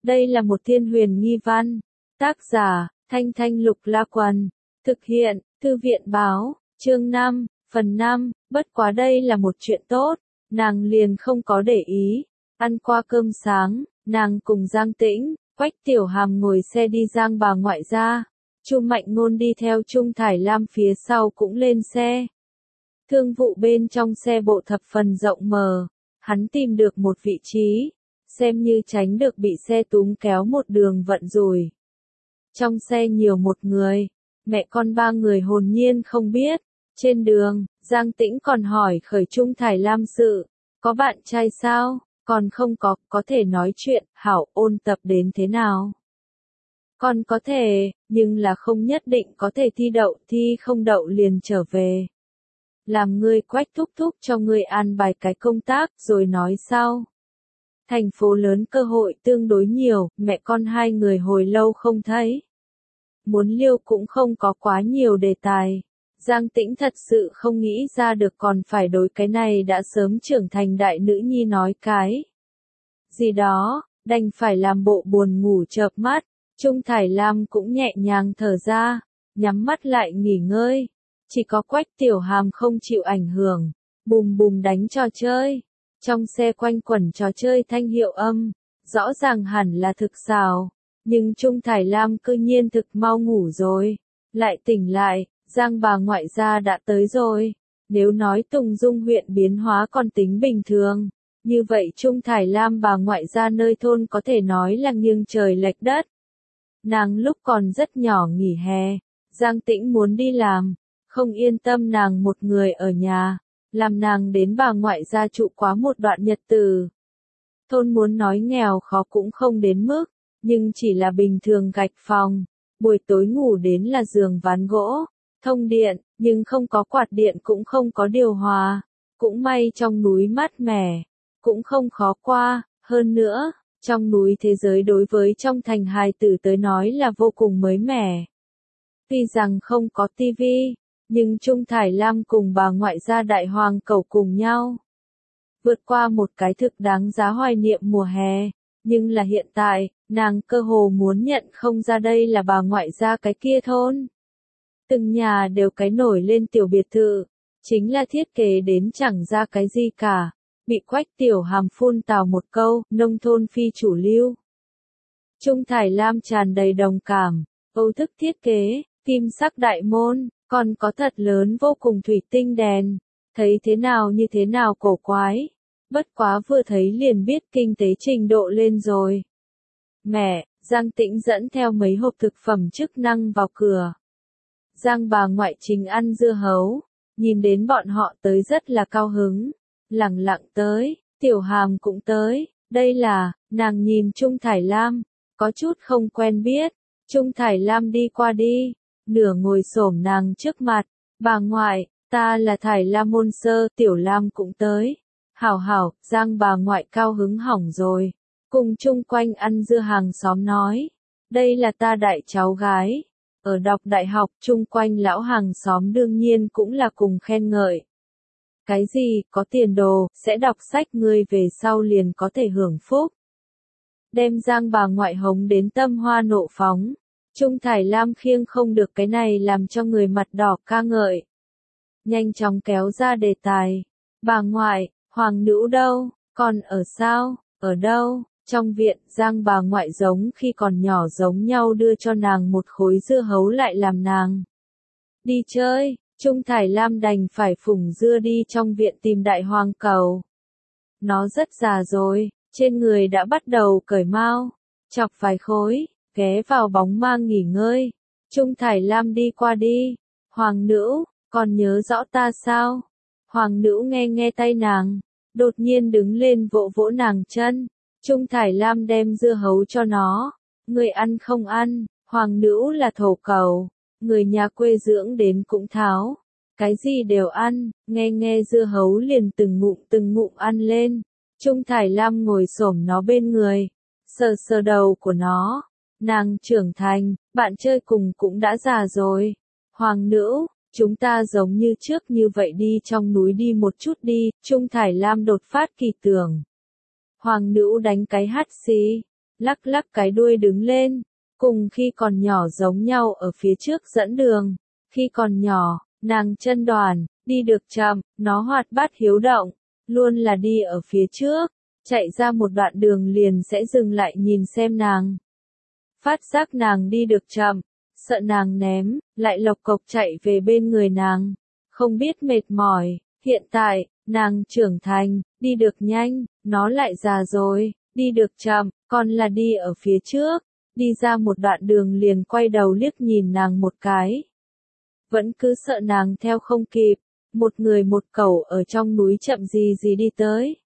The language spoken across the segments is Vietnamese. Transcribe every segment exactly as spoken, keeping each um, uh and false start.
Đây là một thiên huyền nghi văn. Tác giả, Thanh Thanh Lục La Quần. Thực hiện, Thư viện Báo, chương năm, phần năm, bất quá đây là một chuyện tốt. Nàng liền không có để ý. Ăn qua cơm sáng, nàng cùng Giang Tĩnh, Quách Tiểu Hàm ngồi xe đi Giang bà ngoại ra. Chu Mạnh Ngôn đi theo Trung Thải Lam phía sau cũng lên xe. Thương vụ bên trong xe bộ thập phần rộng mở. Hắn tìm được một vị trí, xem như tránh được bị xe túm kéo một đường vận rủi. Trong xe nhiều một người, mẹ con ba người hồn nhiên không biết. Trên đường, Giang Tĩnh còn hỏi khởi Trung Thải Lam sự, có bạn trai sao? Còn không có, có thể nói chuyện, hảo, ôn tập đến thế nào? Còn có thể, nhưng là không nhất định có thể thi đậu, thi không đậu liền trở về. Làm ngươi Quách thúc thúc cho ngươi an bài cái công tác, rồi nói sau. Thành phố lớn cơ hội tương đối nhiều, mẹ con hai người hồi lâu không thấy. Muốn liêu cũng không có quá nhiều đề tài. Giang Tĩnh thật sự không nghĩ ra được còn phải đối cái này đã sớm trưởng thành đại nữ nhi nói cái gì đó, đành phải làm bộ buồn ngủ chợp mắt. Trung Thải Lam cũng nhẹ nhàng thở ra, nhắm mắt lại nghỉ ngơi. Chỉ có Quách Tiểu Hàm không chịu ảnh hưởng, bùm bùm đánh trò chơi. Trong xe quanh quẩn trò chơi thanh hiệu âm, rõ ràng hẳn là thực xào, nhưng Trung Thải Lam cư nhiên thực mau ngủ rồi. Lại tỉnh lại, Giang bà ngoại gia đã tới rồi. Nếu nói Tùng Dung huyện biến hóa còn tính bình thường, như vậy Trung Thải Lam bà ngoại gia nơi thôn có thể nói là nghiêng trời lệch đất. Nàng lúc còn rất nhỏ nghỉ hè, Giang Tĩnh muốn đi làm, không yên tâm nàng một người ở nhà, làm nàng đến bà ngoại gia trụ quá một đoạn nhật từ. Thôn muốn nói nghèo khó cũng không đến mức, nhưng chỉ là bình thường gạch phòng, buổi tối ngủ đến là giường ván gỗ, thông điện, nhưng không có quạt điện cũng không có điều hòa, cũng may trong núi mát mẻ, cũng không khó qua, hơn nữa, trong núi thế giới đối với trong thành hài tử tới nói là vô cùng mới mẻ. Tuy rằng không có tivi, nhưng Trung Thải Lam cùng bà ngoại gia Đại Hoàng Cẩu cùng nhau vượt qua một cái thực đáng giá hoài niệm mùa hè, nhưng là hiện tại, nàng cơ hồ muốn nhận không ra đây là bà ngoại gia cái kia thôn. Từng nhà đều cái nổi lên tiểu biệt thự, chính là thiết kế đến chẳng ra cái gì cả, bị Quách Tiểu Hàm phun tào một câu, nông thôn phi chủ lưu. Trung Thải Lam tràn đầy đồng cảm, Âu thức thiết kế, kim sắc đại môn, còn có thật lớn vô cùng thủy tinh đèn, thấy thế nào như thế nào cổ quái, bất quá vừa thấy liền biết kinh tế trình độ lên rồi. Mẹ, Giang Tĩnh dẫn theo mấy hộp thực phẩm chức năng vào cửa. Giang bà ngoại chính ăn dưa hấu, nhìn đến bọn họ tới rất là cao hứng, lẳng lặng tới, Tiểu Hàm cũng tới, đây là, nàng nhìn Trung Thải Lam, có chút không quen biết, Trung Thải Lam đi qua đi, nửa ngồi xổm nàng trước mặt, bà ngoại, ta là Thải Lam môn sơ, Tiểu Lam cũng tới, hảo hảo, Giang bà ngoại cao hứng hỏng rồi, cùng chung quanh ăn dưa hàng xóm nói, đây là ta đại cháu gái. Ở đọc đại học chung quanh lão hàng xóm đương nhiên cũng là cùng khen ngợi. Cái gì, có tiền đồ, sẽ đọc sách ngươi về sau liền có thể hưởng phúc. Đem Giang bà ngoại hống đến tâm hoa nộ phóng. Trung Thải Lam khiêng không được cái này làm cho người mặt đỏ ca ngợi. Nhanh chóng kéo ra đề tài. Bà ngoại, hoàng nữ đâu, còn ở sao, ở đâu? Trong viện, Giang bà ngoại giống khi còn nhỏ giống nhau đưa cho nàng một khối dưa hấu lại làm nàng đi chơi, Trung Thải Lam đành phải phủng dưa đi trong viện tìm Đại Hoàng Cẩu. Nó rất già rồi, trên người đã bắt đầu cởi mao, chọc vài khối, ghé vào bóng mang nghỉ ngơi. Trung Thải Lam đi qua đi, hoàng nữ, còn nhớ rõ ta sao? Hoàng nữ nghe nghe tay nàng, đột nhiên đứng lên vỗ vỗ nàng chân. Trung Thải Lam đem dưa hấu cho nó, người ăn không ăn, hoàng nữ là thổ cẩu, người nhà quê dưỡng đến cũng tháo, cái gì đều ăn, nghe nghe dưa hấu liền từng ngụm từng ngụm ăn lên. Trung Thải Lam ngồi xổm nó bên người, sờ sờ đầu của nó, nàng trưởng thành, bạn chơi cùng cũng đã già rồi. Hoàng nữ, chúng ta giống như trước như vậy đi trong núi đi một chút đi, Trung Thải Lam đột phát kỳ tưởng. Hoàng nữ đánh cái hắt xì, lắc lắc cái đuôi đứng lên, cùng khi còn nhỏ giống nhau ở phía trước dẫn đường. Khi còn nhỏ, nàng chân đoàn, đi được chậm, nó hoạt bát hiếu động, luôn là đi ở phía trước, chạy ra một đoạn đường liền sẽ dừng lại nhìn xem nàng. Phát giác nàng đi được chậm, sợ nàng ném, lại lộc cộc chạy về bên người nàng, không biết mệt mỏi. Hiện tại, nàng trưởng thành, đi được nhanh, nó lại già rồi, đi được chậm, còn là đi ở phía trước, đi ra một đoạn đường liền quay đầu liếc nhìn nàng một cái. Vẫn cứ sợ nàng theo không kịp, một người một cẩu ở trong núi chậm gì gì đi tới.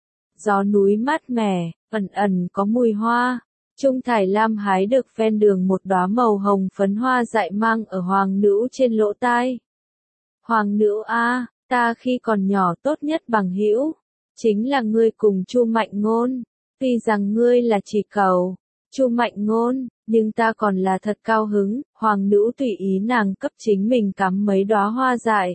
Gió núi mát mẻ, ẩn ẩn có mùi hoa. Trung Thải Lam hái được ven đường một đóa màu hồng phấn hoa dại mang ở hoàng nữ trên lỗ tai. Hoàng nữ a, ta khi còn nhỏ tốt nhất bằng hữu, chính là ngươi cùng Chu Mạnh Ngôn. Tuy rằng ngươi là chỉ cẩu, Chu Mạnh Ngôn, nhưng ta còn là thật cao hứng. Hoàng nữ tùy ý nàng cấp chính mình cắm mấy đóa hoa dại.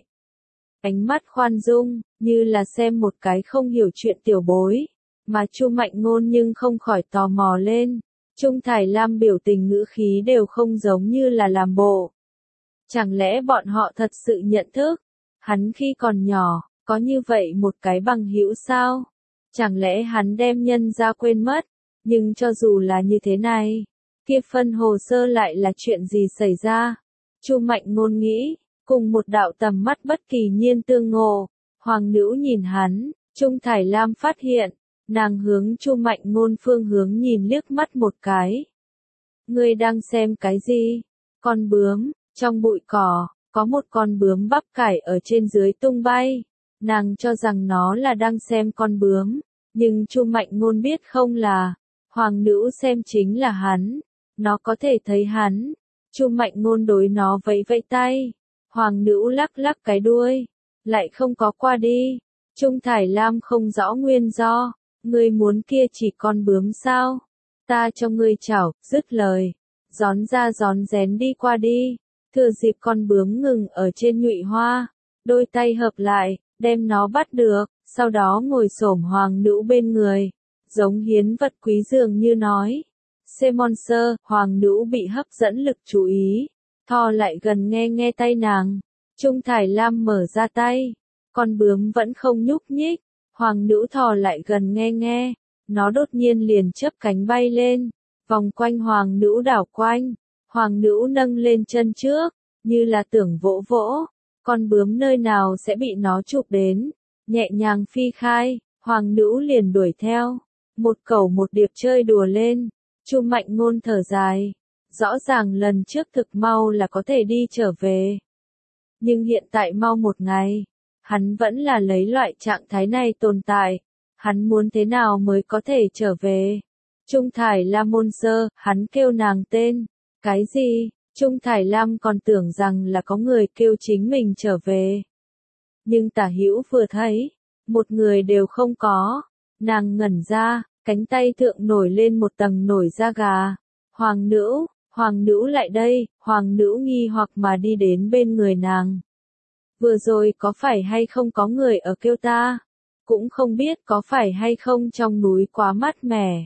Ánh mắt khoan dung, như là xem một cái không hiểu chuyện tiểu bối, mà Chu Mạnh Ngôn nhưng không khỏi tò mò lên. Trung Thải Lam biểu tình ngữ khí đều không giống như là làm bộ. Chẳng lẽ bọn họ thật sự nhận thức? Hắn khi còn nhỏ, có như vậy một cái bằng hữu sao? Chẳng lẽ hắn đem nhân ra quên mất? Nhưng cho dù là như thế này, kia phân hồ sơ lại là chuyện gì xảy ra? Chu Mạnh Ngôn nghĩ, cùng một đạo tầm mắt bất kỳ nhiên tương ngộ. Hoàng nữ nhìn hắn, Trung Thải Lam phát hiện, nàng hướng Chu Mạnh Ngôn phương hướng nhìn liếc mắt một cái. Ngươi đang xem cái gì? Con bướm, trong bụi cỏ, có một con bướm bắp cải ở trên dưới tung bay. Nàng cho rằng nó là đang xem con bướm, nhưng Chu Mạnh Ngôn biết không là, hoàng nữ xem chính là hắn, nó có thể thấy hắn. Chu Mạnh Ngôn đối nó vẫy vẫy tay, hoàng nữ lắc lắc cái đuôi, lại không có qua đi. Trung Thải Lam không rõ nguyên do, ngươi muốn kia chỉ con bướm sao? Ta cho ngươi chảo, dứt lời, gión ra gión rén đi qua đi, thừa dịp con bướm ngừng ở trên nhụy hoa, đôi tay hợp lại, đem nó bắt được, sau đó ngồi xổm hoàng nữ bên người, giống hiến vật quý dường như nói. Semonser, hoàng nữ bị hấp dẫn lực chú ý, thò lại gần nghe nghe tay nàng. Trung Thải Lam mở ra tay, con bướm vẫn không nhúc nhích, hoàng nữ thò lại gần nghe nghe, nó đột nhiên liền chớp cánh bay lên, vòng quanh hoàng nữ đảo quanh, hoàng nữ nâng lên chân trước, như là tưởng vỗ vỗ, con bướm nơi nào sẽ bị nó chụp đến, nhẹ nhàng phi khai, hoàng nữ liền đuổi theo, một cẩu một điệp chơi đùa lên. Chu Mạnh Ngôn thở dài, rõ ràng lần trước thực mau là có thể đi trở về. Nhưng hiện tại mau một ngày, hắn vẫn là lấy loại trạng thái này tồn tại, hắn muốn thế nào mới có thể trở về. Trung Thải Lam môn sơ, hắn kêu nàng tên, cái gì? Trung Thải Lam còn tưởng rằng là có người kêu chính mình trở về. Nhưng tả hữu vừa thấy, một người đều không có, nàng ngẩn ra. Cánh tay thượng nổi lên một tầng nổi da gà. Hoàng nữ, hoàng nữ lại đây, hoàng nữ nghi hoặc mà đi đến bên người nàng. Vừa rồi có phải hay không có người ở kêu ta? Cũng không biết có phải hay không trong núi quá mát mẻ.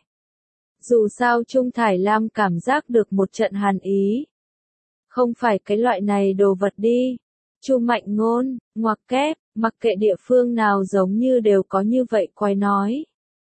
Dù sao Trung Thải Lam cảm giác được một trận hàn ý. Không phải cái loại này đồ vật đi. Chu Mạnh Ngôn, ngoặc kép, mặc kệ địa phương nào giống như đều có như vậy quái nói.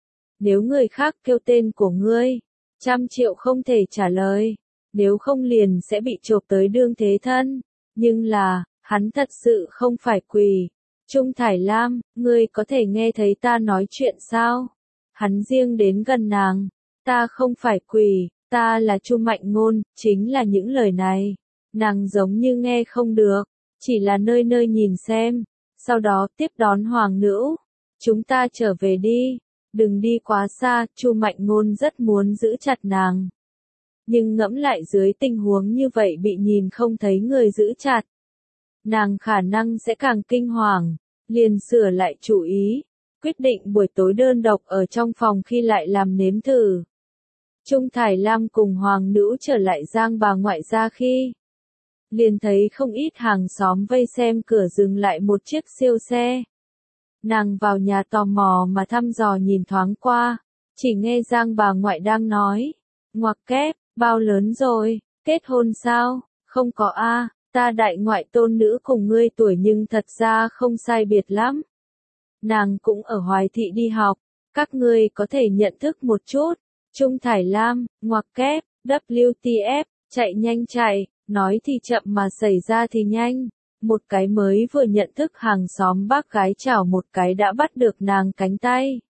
Nếu người khác kêu tên của ngươi, trăm triệu không thể trả lời, nếu không liền sẽ bị chộp tới đương thế thân. Nhưng là, hắn thật sự không phải quỷ. Trung Thải Lam, ngươi có thể nghe thấy ta nói chuyện sao? Hắn riêng đến gần nàng, ta không phải quỷ, ta là Chu Mạnh Ngôn, chính là những lời này. Nàng giống như nghe không được, chỉ là nơi nơi nhìn xem, sau đó tiếp đón hoàng nữ. Chúng ta trở về đi. Đừng đi quá xa, Chu Mạnh Ngôn rất muốn giữ chặt nàng. Nhưng ngẫm lại dưới tình huống như vậy bị nhìn không thấy người giữ chặt. Nàng khả năng sẽ càng kinh hoàng, liền sửa lại chủ ý, quyết định buổi tối đơn độc ở trong phòng khi lại làm nếm thử. Trung Thải Lam cùng hoàng nữ trở lại Giang bà ngoại gia khi. Liền thấy không ít hàng xóm vây xem cửa dừng lại một chiếc siêu xe. Nàng vào nhà tò mò mà thăm dò nhìn thoáng qua, chỉ nghe Giang bà ngoại đang nói, Ngoặc kép, bao lớn rồi, kết hôn sao? Không có a, ta đại ngoại tôn nữ cùng ngươi tuổi nhưng thật ra không sai biệt lắm. Nàng cũng ở Hoài Thị đi học, các ngươi có thể nhận thức một chút. Trung Thải Lam, ngoặc kép, W T F, chạy nhanh chạy, nói thì chậm mà xảy ra thì nhanh. Một cái mới vừa nhận thức hàng xóm bác gái chảo một cái đã bắt được nàng cánh tay.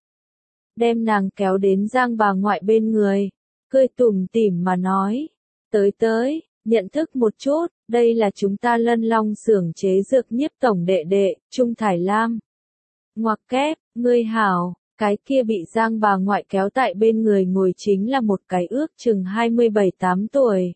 Đem nàng kéo đến Giang bà ngoại bên người, cười tủm tỉm mà nói. Tới tới, nhận thức một chút, đây là chúng ta Lân Long xưởng chế dược Nhiếp tổng đệ đệ, Trung Thải Lam. Ngoặc kép, ngươi hảo, cái kia bị Giang bà ngoại kéo tại bên người ngồi chính là một cái ước chừng hai mươi bảy tám tuổi.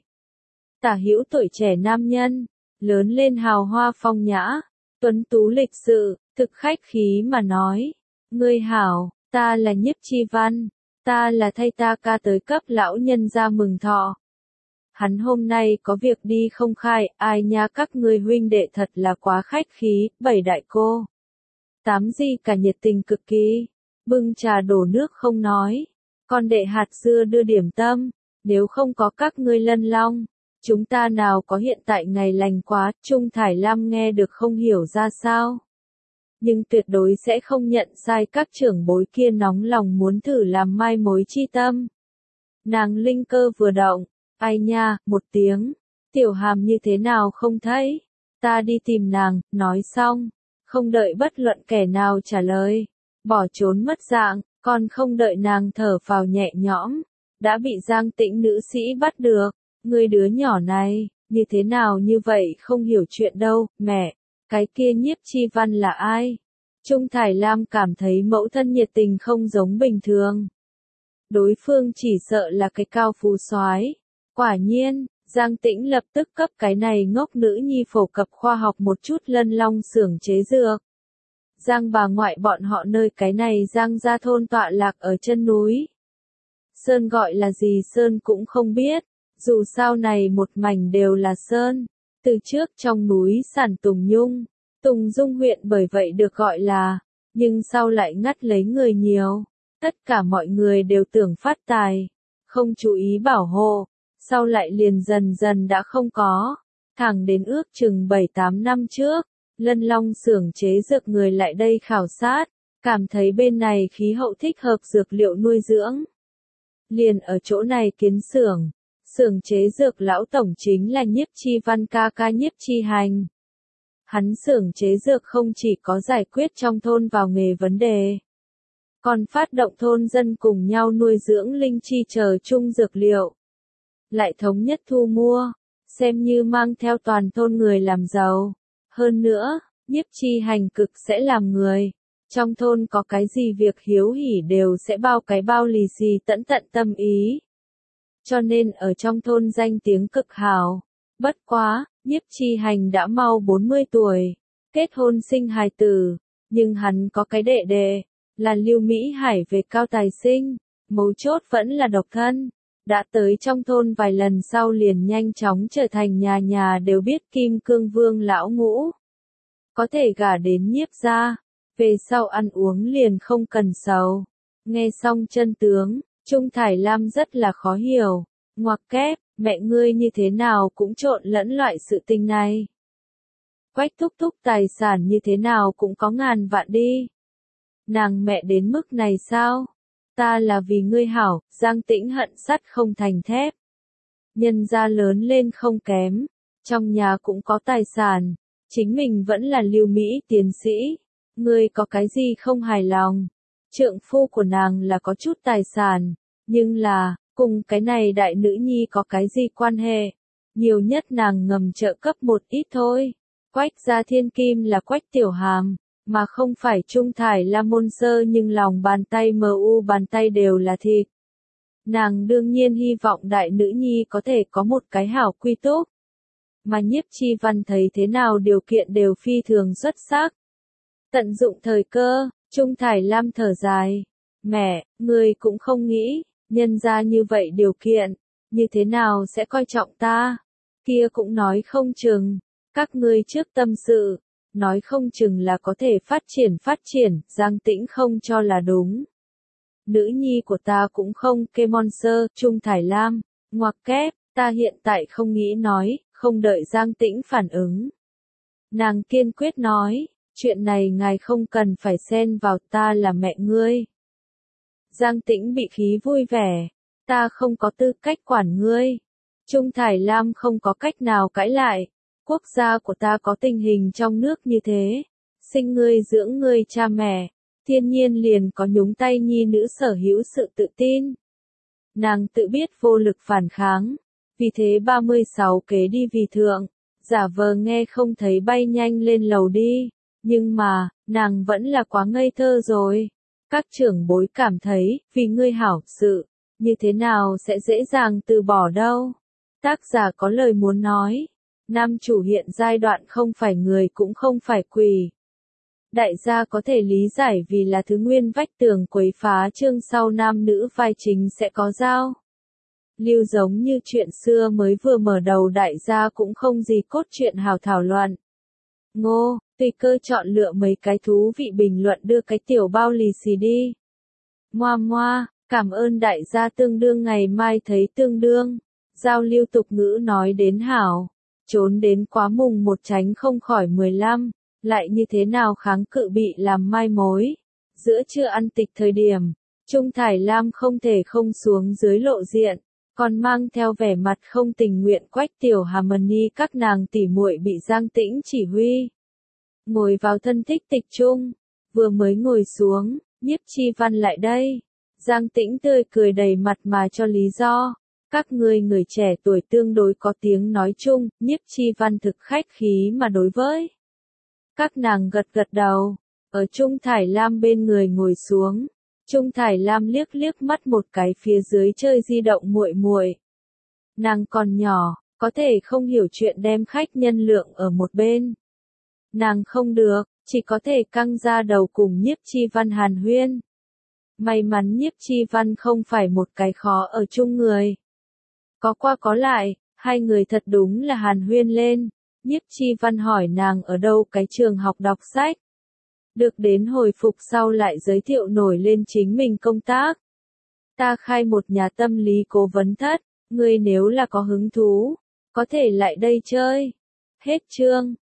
Tả hữu tuổi trẻ nam nhân, lớn lên hào hoa phong nhã, tuấn tú lịch sự, thực khách khí mà nói. Ngươi hảo, ta là Nhiếp Chi Văn, ta là thay ta ca tới cấp lão nhân ra mừng thọ. Hắn hôm nay có việc đi không khai, ai nha các ngươi huynh đệ thật là quá khách khí, bảy đại cô. Tám gì cả nhiệt tình cực kỳ, bưng trà đổ nước không nói, con đệ hạt dưa đưa điểm tâm, nếu không có các ngươi Lân Long, chúng ta nào có hiện tại ngày lành quá. Trung Thải Lam nghe được không hiểu ra sao. Nhưng tuyệt đối sẽ không nhận sai các trưởng bối kia nóng lòng muốn thử làm mai mối chi tâm. Nàng linh cơ vừa động, ai nha, một tiếng, tiểu hàm như thế nào không thấy, ta đi tìm nàng, nói xong, không đợi bất luận kẻ nào trả lời, bỏ trốn mất dạng, còn không đợi nàng thở phào nhẹ nhõm, đã bị Giang Tĩnh nữ sĩ bắt được. Người đứa nhỏ này, như thế nào như vậy không hiểu chuyện đâu, mẹ, cái kia Nhiếp Chi Văn là ai? Trung Thải Lam cảm thấy mẫu thân nhiệt tình không giống bình thường. Đối phương chỉ sợ là cái cao phú soái. Quả nhiên, Giang Tĩnh lập tức cấp cái này ngốc nữ nhi phổ cập khoa học một chút Lân Long xưởng chế dược. Giang bà ngoại bọn họ nơi cái này Giang gia thôn tọa lạc ở chân núi. Sơn gọi là gì Sơn cũng không biết. Dù sao này một mảnh đều là sơn, từ trước trong núi sản Tùng Nhung, Tùng Dung huyện bởi vậy được gọi là, nhưng sau lại ngắt lấy người nhiều, tất cả mọi người đều tưởng phát tài, không chú ý bảo hộ, sau lại liền dần dần đã không có, thẳng đến ước chừng bảy tám năm trước, Lân Long xưởng chế dược người lại đây khảo sát, cảm thấy bên này khí hậu thích hợp dược liệu nuôi dưỡng. Liền ở chỗ này kiến xưởng. Xưởng chế dược lão tổng chính là Nhiếp Chi Văn ca ca Nhiếp Chi Hành. Hắn xưởng chế dược không chỉ có giải quyết trong thôn vào nghề vấn đề, còn phát động thôn dân cùng nhau nuôi dưỡng linh chi chờ chung dược liệu. Lại thống nhất thu mua, xem như mang theo toàn thôn người làm giàu. Hơn nữa, Nhiếp Chi Hành cực sẽ làm người. Trong thôn có cái gì việc hiếu hỉ đều sẽ bao cái bao lì xì tận tận tâm ý. Cho nên ở trong thôn danh tiếng cực hào. Bất quá, Nhiếp Chi Hành đã mau bốn mươi tuổi, kết hôn sinh hài tử, nhưng hắn có cái đệ đệ, là Lưu Mỹ Hải về cao tài sinh, mấu chốt vẫn là độc thân, đã tới trong thôn vài lần sau liền nhanh chóng trở thành nhà nhà đều biết Kim Cương Vương lão ngũ. Có thể gả đến Nhiếp gia, về sau ăn uống liền không cần sầu. Nghe xong chân tướng, Trung Thải Lam rất là khó hiểu, ngoặc kép, mẹ ngươi như thế nào cũng trộn lẫn loại sự tình này. Quách thúc thúc tài sản như thế nào cũng có ngàn vạn đi. Nàng mẹ đến mức này sao? Ta là vì ngươi hảo, Giang Tĩnh hận sắt không thành thép. Nhân gia lớn lên không kém, trong nhà cũng có tài sản, chính mình vẫn là Lưu Mỹ tiến sĩ. Ngươi có cái gì không hài lòng? Trượng phu của nàng là có chút tài sản, nhưng là, cùng cái này đại nữ nhi có cái gì quan hệ? Nhiều nhất nàng ngầm trợ cấp một ít thôi. Quách gia thiên kim là Quách Tiểu Hàm, mà không phải Trung Thải Lam môn sơ, nhưng lòng bàn tay mờ u bàn tay đều là thịt. Nàng đương nhiên hy vọng đại nữ nhi có thể có một cái hảo quy túc. Mà Nhiếp Chi Văn thấy thế nào điều kiện đều phi thường xuất sắc. Tận dụng thời cơ, Trung Thải Lam thở dài. Mẹ, ngươi cũng không nghĩ, nhân ra như vậy điều kiện, như thế nào sẽ coi trọng ta? Kia cũng nói không chừng, các ngươi trước tâm sự, nói không chừng là có thể phát triển phát triển, Giang Tĩnh không cho là đúng. nữ nhi của ta cũng không kê monster, Trung Thải Lam, ngoặc kép, ta hiện tại không nghĩ nói, không đợi Giang Tĩnh phản ứng. Nàng kiên quyết nói, chuyện này ngài không cần phải xen vào, ta là mẹ ngươi. Giang Tĩnh bị khí vui vẻ, ta không có tư cách quản ngươi. Trung Thải Lam không có cách nào cãi lại, quốc gia của ta có tình hình trong nước như thế, sinh ngươi dưỡng ngươi cha mẹ, thiên nhiên liền có nhúng tay nhi nữ sở hữu sự tự tin. Nàng tự biết vô lực phản kháng, vì thế ba mươi sáu kế đi vì thượng, giả vờ nghe không thấy bay nhanh lên lầu đi, nhưng mà, nàng vẫn là quá ngây thơ rồi. Các trưởng bối cảm thấy, vì ngươi hảo sự, như thế nào sẽ dễ dàng từ bỏ đâu. Tác giả có lời muốn nói, nam chủ hiện giai đoạn không phải người cũng không phải quỷ. Đại gia có thể lý giải vì là thứ nguyên vách tường quấy phá chương sau nam nữ vai chính sẽ có giao. Lưu giống như chuyện xưa mới vừa mở đầu đại gia cũng không gì cốt truyện hào thảo luận. Ngô, tùy cơ chọn lựa mấy cái thú vị bình luận đưa cái tiểu bao lì xì đi. Ngoa ngoa, cảm ơn đại gia tương đương ngày mai thấy tương đương. Giao lưu tục ngữ nói đến hảo, trốn đến quá mùng một tránh không khỏi mười lăm, lại như thế nào kháng cự bị làm mai mối. Giữa trưa ăn tịch thời điểm, Trung Thải Lam không thể không xuống dưới lộ diện, còn mang theo vẻ mặt không tình nguyện quách tiểu Harmony các nàng tỉ muội bị Giang Tĩnh chỉ huy. Ngồi vào thân thích tịch chung, vừa mới ngồi xuống, Nhiếp Chi Văn lại đây. Giang Tĩnh tươi cười đầy mặt mà cho lý do. Các ngươi người trẻ tuổi tương đối có tiếng nói chung, Nhiếp Chi Văn thực khách khí mà đối với. Các nàng gật gật đầu, ở Trung Thải Lam bên người ngồi xuống. Trung Thải Lam liếc liếc mắt một cái phía dưới chơi di động muội muội. Nàng còn nhỏ, có thể không hiểu chuyện đem khách nhân lượng ở một bên. Nàng không được, chỉ có thể căng ra đầu cùng Nhiếp Chi Văn hàn huyên. May mắn Nhiếp Chi Văn không phải một cái khó ở chung người. Có qua có lại, hai người thật đúng là hàn huyên lên. Nhiếp Chi Văn hỏi nàng ở đâu cái trường học đọc sách. Được đến hồi phục sau lại giới thiệu nổi lên chính mình công tác. Ta khai một nhà tâm lý cố vấn thất, ngươi nếu là có hứng thú, có thể lại đây chơi. Hết chương.